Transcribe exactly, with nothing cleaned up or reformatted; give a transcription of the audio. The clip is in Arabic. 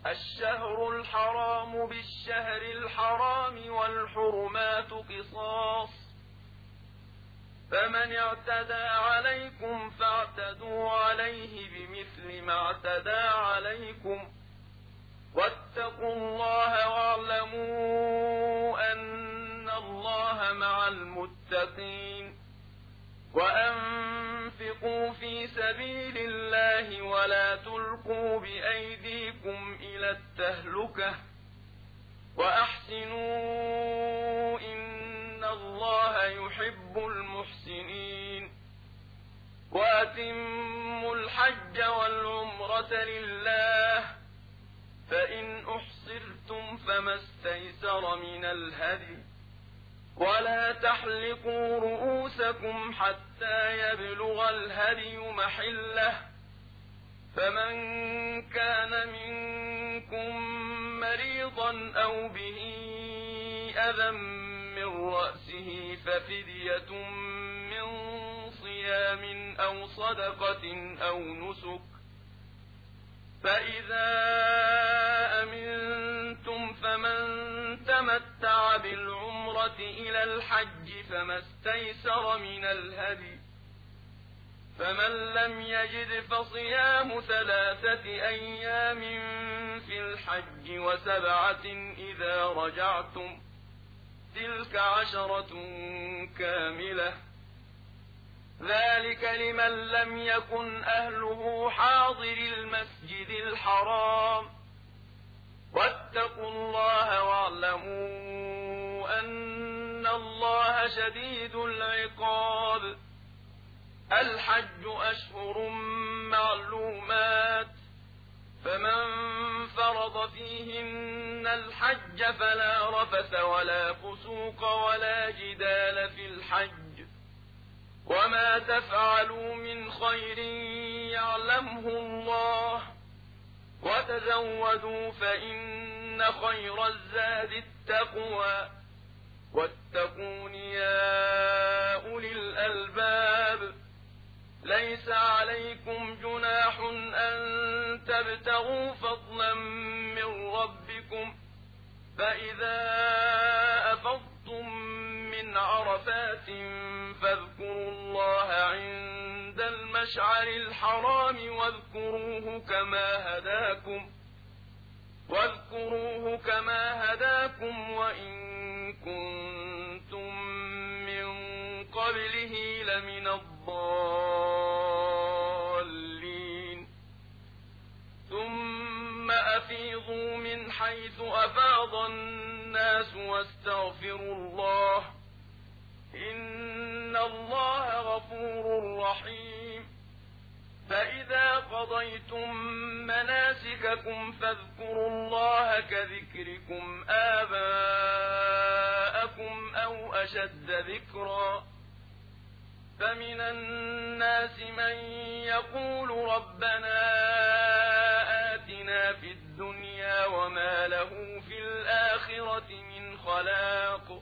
الشهر الحرام بالشهر الحرام والحرمات قصاص، فمن اعتدى عليكم فاعتدوا عليه بمثل ما اعتدى عليكم، واتقوا الله واعلموا أن الله مع المتقين. وأنفقوا في سبيل الله ولا تلقوا بأيديكم إلى التهلكة، وأحسنوا إن الله يحب المحسنين. وأتموا الحج والعمرة لله، فإن أحصرتم فما استيسر من الهدي، ولا تحلقوا رؤوسكم حتى يبلغ الهدي محله، فمن كان منكم مريضا أو به أذى من رأسه ففدية من صيام أو صدقة أو نسك، فإذا أمنتم فمن تمتع بالعمرة إلى الحج فما استيسر من الهدي، فمن لم يجد فصيام ثلاثة أيام في الحج وسبعة إذا رجعتم، تلك عشرة كاملة، ذلك لمن لم يكن أهله حاضر المسجد الحرام. واتقوا الله واعلموا أن الله شديد العقاب. الحج أشهر معلومات، فمن فرض فيهن الحج فلا رفث ولا فسوق ولا جدال في الحج، وما تفعلوا من خير يعلمه الله، وتزودوا فإن خير الزاد التقوى، واتقون يا أولي الألباب. ليس عليكم جناح أن تبتغوا فضلا من ربكم، فإذا أفضتم من عرفات فاذكروا الله عند المشعر الحرام واذكروه كما هداكم واذكروه كما هداكم وإن كنتم من قبله لمن الضالين. ثم أفيضوا من حيث أفاض الناس واستغفروا الله، إن الله غفور رحيم. فإذا قضيتم مناسككم فاذكروا الله كذكركم آباءكم أو أشد ذكرا، فمن الناس من يقول ربنا آتنا في الدنيا وما له في الآخرة من خلاق.